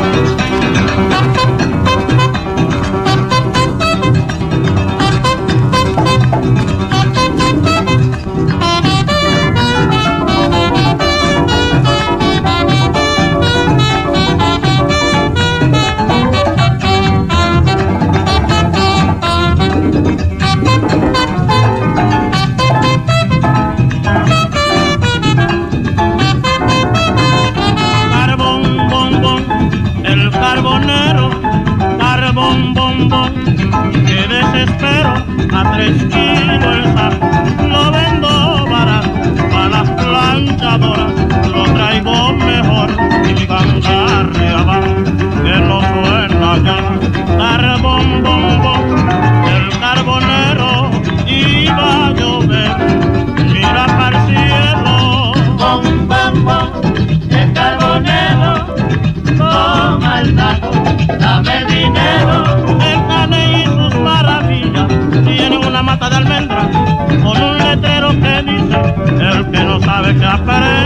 a 3 kilos el saco, lo vendo barato, a las planchadoras lo traigo mejor, y cantarle abajo, que no suena ya, carbón, bom, bom, el carbonero iba a llover, mira para el cielo, bom, bom, bom, el carbonero, toma el saco, dame dinero. el cane y sus maravillas, tiene una mata de almendra, con un letrero que dice, el que no sabe que aprende.